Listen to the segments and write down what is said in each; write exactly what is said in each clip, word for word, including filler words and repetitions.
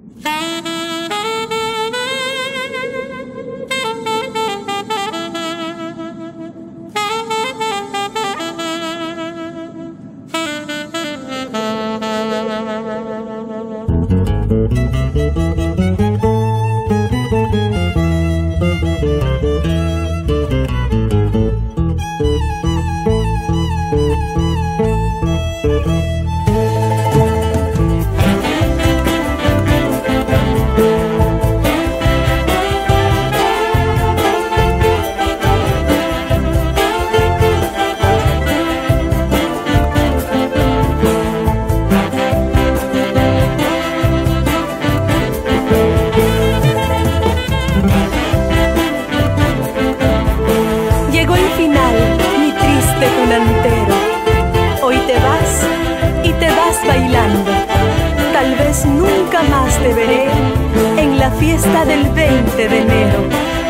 Hoy te vas y te vas bailando. Tal vez nunca más te veré en la fiesta del veinte de enero.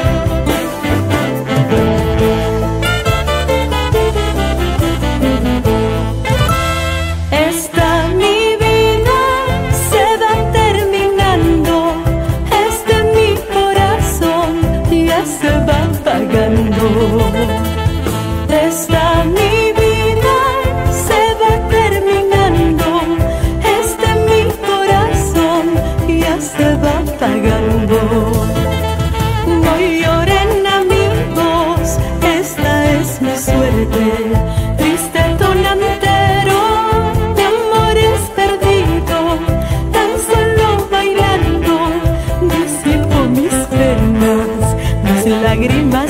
Esta mi vida se va terminando, este mi corazón ya se va apagando. Esta mi vida se va terminando, este mi corazón ya se va apagando. No lloren amigos, esta es mi suerte, triste tonantero de amores perdidos, tan solo bailando disipo mis penas, mis lágrimas